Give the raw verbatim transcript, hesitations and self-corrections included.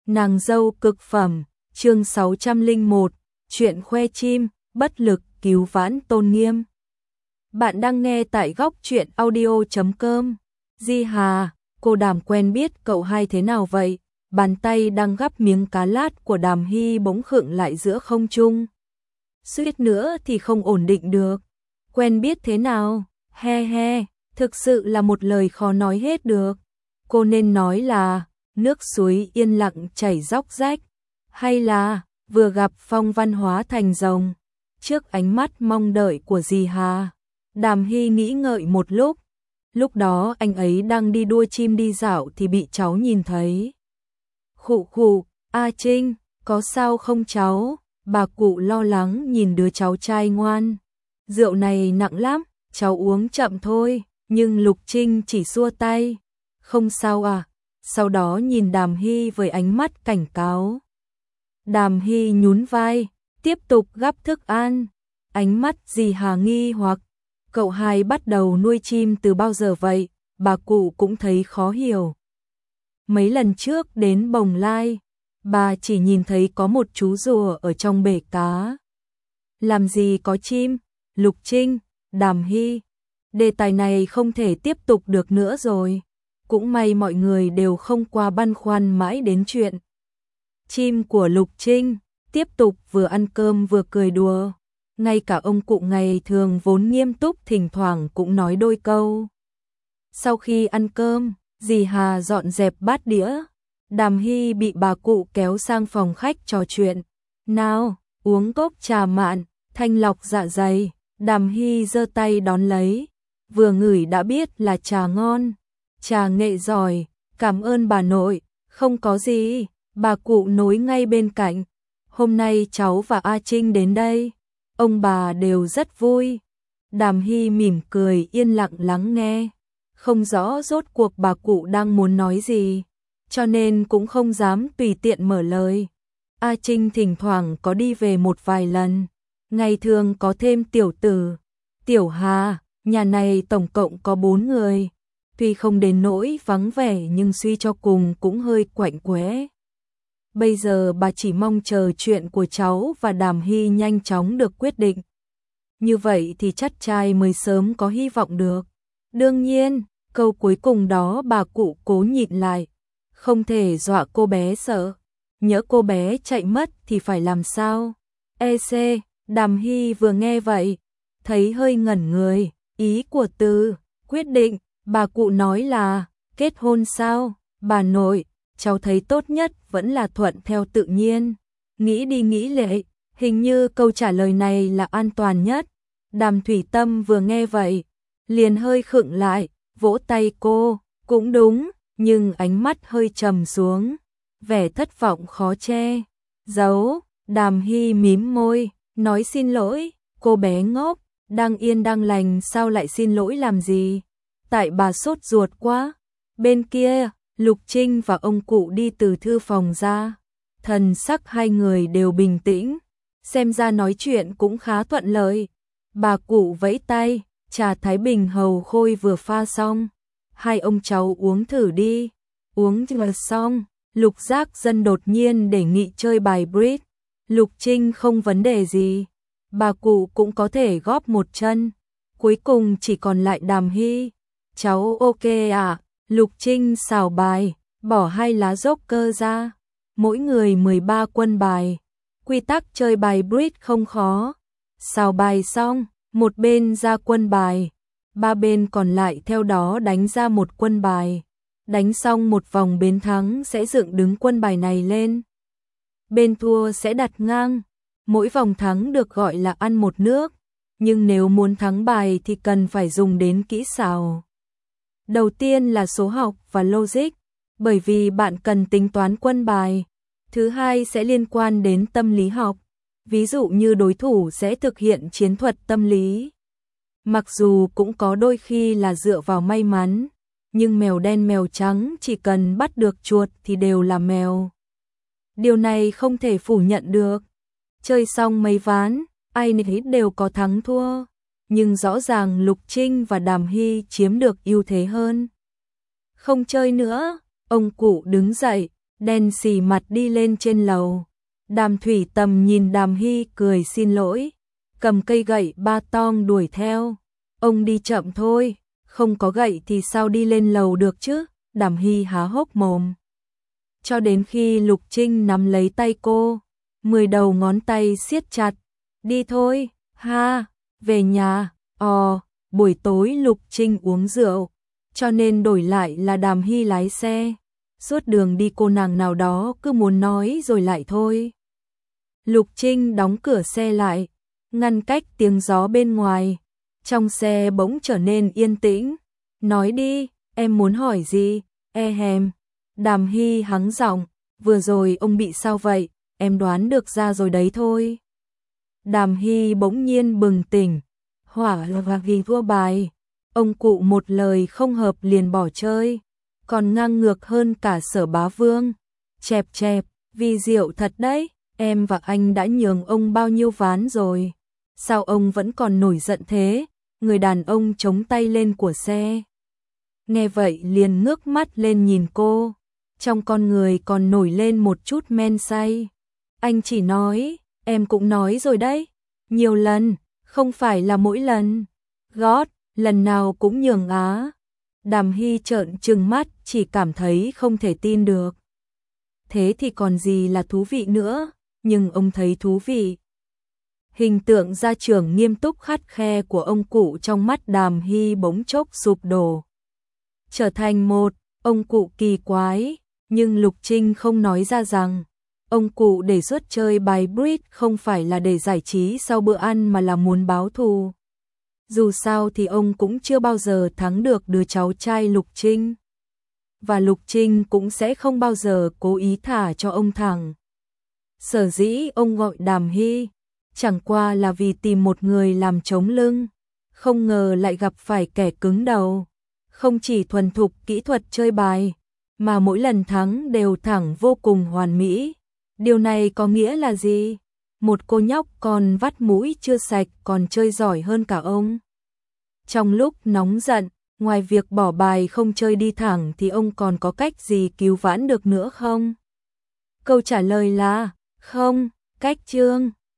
Nàng dâu cực phẩm, chương sáu trăm lẻ một, chuyện khoe chim, bất lực cứu vãn tôn nghiêm. Bạn đang nghe tại góc truyện audio chấm com. Di Hà, cô Đàm quen biết cậu hai thế nào vậy? Bàn tay đang gắp miếng cá lát của Đàm Hy bỗng khựng lại giữa không trung. Suýt nữa thì không ổn định được. Quen biết thế nào? He he, thực sự là một lời khó nói hết được. Cô nên nói là nước suối yên lặng chảy róc rách, hay là vừa gặp phong văn hóa thành rồng. Trước ánh mắt mong đợi của Di Hà, Đàm Hy nghĩ ngợi một lúc. Lúc đó anh ấy đang đi đua chim đi dạo thì bị cháu nhìn thấy. Khụ khụ, A Trinh, có sao không cháu? Bà cụ lo lắng nhìn đứa cháu trai ngoan. Rượu này nặng lắm, cháu uống chậm thôi. Nhưng Lục Trinh chỉ xua tay. Không sao à? Sau đó nhìn Đàm Hy với ánh mắt cảnh cáo. Đàm Hy nhún vai, tiếp tục gắp thức ăn. Ánh mắt Di Hà nghi hoặc, cậu hai bắt đầu nuôi chim từ bao giờ vậy? Bà cụ cũng thấy khó hiểu. Mấy lần trước đến Bồng Lai, bà chỉ nhìn thấy có một chú rùa ở trong bể cá. Làm gì có chim? Lục Trinh, Đàm Hy. Đề tài này không thể tiếp tục được nữa rồi. Cũng may mọi người đều không qua băn khoăn mãi đến chuyện chim của Lục Trinh, tiếp tục vừa ăn cơm vừa cười đùa. Ngay cả ông cụ ngày thường vốn nghiêm túc thỉnh thoảng cũng nói đôi câu. Sau khi ăn cơm, Dì Hà dọn dẹp bát đĩa. Đàm Hy bị bà cụ kéo sang phòng khách trò chuyện. Nào, uống cốc trà mạn, thanh lọc dạ dày. Đàm Hy giơ tay đón lấy. Vừa ngửi đã biết là trà ngon. Trà nghệ giỏi, cảm ơn bà nội. Không có gì, bà cụ nối ngay bên cạnh. Hôm nay cháu và A Trinh đến đây, ông bà đều rất vui. Đàm Hy mỉm cười yên lặng lắng nghe. Không rõ rốt cuộc bà cụ đang muốn nói gì, cho nên cũng không dám tùy tiện mở lời. A Trinh thỉnh thoảng có đi về một vài lần. Ngày thường có thêm tiểu tử, tiểu Hà. Nhà này tổng cộng có bốn người. Tuy không đến nỗi vắng vẻ nhưng suy cho cùng cũng hơi quạnh quẽ. Bây giờ bà chỉ mong chờ chuyện của cháu và Đàm Hy nhanh chóng được quyết định. Như vậy thì chắc trai mới sớm có hy vọng được. Đương nhiên, câu cuối cùng đó bà cụ cố nhịn lại. Không thể dọa cô bé sợ. Nhỡ cô bé chạy mất thì phải làm sao? E xê, Đàm Hy vừa nghe vậy, thấy hơi ngẩn người. Ý của từ quyết định, bà cụ nói là kết hôn sao? Bà nội, cháu thấy tốt nhất vẫn là thuận theo tự nhiên. Nghĩ đi nghĩ lại, hình như câu trả lời này là an toàn nhất. Đàm Thủy Tâm vừa nghe vậy, liền hơi khựng lại, vỗ tay cô. Cũng đúng, nhưng ánh mắt hơi trầm xuống, vẻ thất vọng khó che giấu. Đàm Hy mím môi, nói xin lỗi. Cô bé ngốc, đang yên đang lành sao lại xin lỗi làm gì? Tại bà sốt ruột quá. Bên kia, Lục Trinh và ông cụ đi từ thư phòng ra. Thần sắc hai người đều bình tĩnh, xem ra nói chuyện cũng khá thuận lợi. Bà cụ vẫy tay, trà Thái Bình hầu khôi vừa pha xong. Hai ông cháu uống thử đi. Uống vừa xong, Lục Giác Dân đột nhiên đề nghị chơi bài bridge. Lục Trinh không vấn đề gì. Bà cụ cũng có thể góp một chân. Cuối cùng chỉ còn lại Đàm Hy. Cháu ok à? Lục Trinh xào bài, bỏ hai lá dốc cơ ra. Mỗi người mười ba quân bài. Quy tắc chơi bài bridge không khó. Xào bài xong, một bên ra quân bài, ba bên còn lại theo đó đánh ra một quân bài. Đánh xong một vòng bên thắng sẽ dựng đứng quân bài này lên. Bên thua sẽ đặt ngang. Mỗi vòng thắng được gọi là ăn một nước, nhưng nếu muốn thắng bài thì cần phải dùng đến kỹ xảo. Đầu tiên là số học và logic, bởi vì bạn cần tính toán quân bài. Thứ hai sẽ liên quan đến tâm lý học, ví dụ như đối thủ sẽ thực hiện chiến thuật tâm lý. Mặc dù cũng có đôi khi là dựa vào may mắn, nhưng mèo đen mèo trắng chỉ cần bắt được chuột thì đều là mèo. Điều này không thể phủ nhận được. Chơi xong mấy ván, ai nấy đều có thắng thua, nhưng rõ ràng Lục Trinh và Đàm Hy chiếm được ưu thế hơn. Không chơi nữa, ông cụ đứng dậy, đen xì mặt đi lên trên lầu. Đàm Thủy Tầm nhìn Đàm Hy cười xin lỗi, cầm cây gậy ba tong đuổi theo. Ông đi chậm thôi, không có gậy thì sao đi lên lầu được chứ? Đàm Hy há hốc mồm. Cho đến khi Lục Trinh nắm lấy tay cô, mười đầu ngón tay siết chặt. Đi thôi, ha, về nhà. Ồ, buổi tối Lục Trinh uống rượu, cho nên đổi lại là Đàm Hy lái xe. Suốt đường đi cô nàng nào đó cứ muốn nói rồi lại thôi. Lục Trinh đóng cửa xe lại, ngăn cách tiếng gió bên ngoài. Trong xe bỗng trở nên yên tĩnh. Nói đi, em muốn hỏi gì? E hèm. Đàm Hy hắng giọng, vừa rồi ông bị sao vậy? Em đoán được ra rồi đấy thôi. Đàm Hy bỗng nhiên bừng tỉnh. Hỏa là vì vua bài. Ông cụ một lời không hợp liền bỏ chơi. Còn ngang ngược hơn cả Sở Bá Vương. Chẹp chẹp, vì rượu thật đấy. Em và anh đã nhường ông bao nhiêu ván rồi. Sao ông vẫn còn nổi giận thế? Người đàn ông chống tay lên của xe. Nghe vậy liền ngước mắt lên nhìn cô. Trong con người còn nổi lên một chút men say. Anh chỉ nói, em cũng nói rồi đấy. Nhiều lần, không phải là mỗi lần. Gót, lần nào cũng nhường á. Đàm Hy trợn trừng mắt, chỉ cảm thấy không thể tin được. Thế thì còn gì là thú vị nữa, nhưng ông thấy thú vị. Hình tượng gia trưởng nghiêm túc khắt khe của ông cụ trong mắt Đàm Hy bỗng chốc sụp đổ. Trở thành một ông cụ kỳ quái, nhưng Lục Trinh không nói ra rằng ông cụ đề xuất chơi bài bridge không phải là để giải trí sau bữa ăn mà là muốn báo thù. Dù sao thì ông cũng chưa bao giờ thắng được đứa cháu trai Lục Trinh. Và Lục Trinh cũng sẽ không bao giờ cố ý thả cho ông thẳng. Sở dĩ ông gọi Đàm Hy, chẳng qua là vì tìm một người làm chống lưng. Không ngờ lại gặp phải kẻ cứng đầu. Không chỉ thuần thục kỹ thuật chơi bài, mà mỗi lần thắng đều thẳng vô cùng hoàn mỹ. Điều này có nghĩa là gì? Một cô nhóc còn vắt mũi chưa sạch còn chơi giỏi hơn cả ông. Trong lúc nóng giận, ngoài việc bỏ bài không chơi đi thẳng thì ông còn có cách gì cứu vãn được nữa không? Câu trả lời là không, cách chương.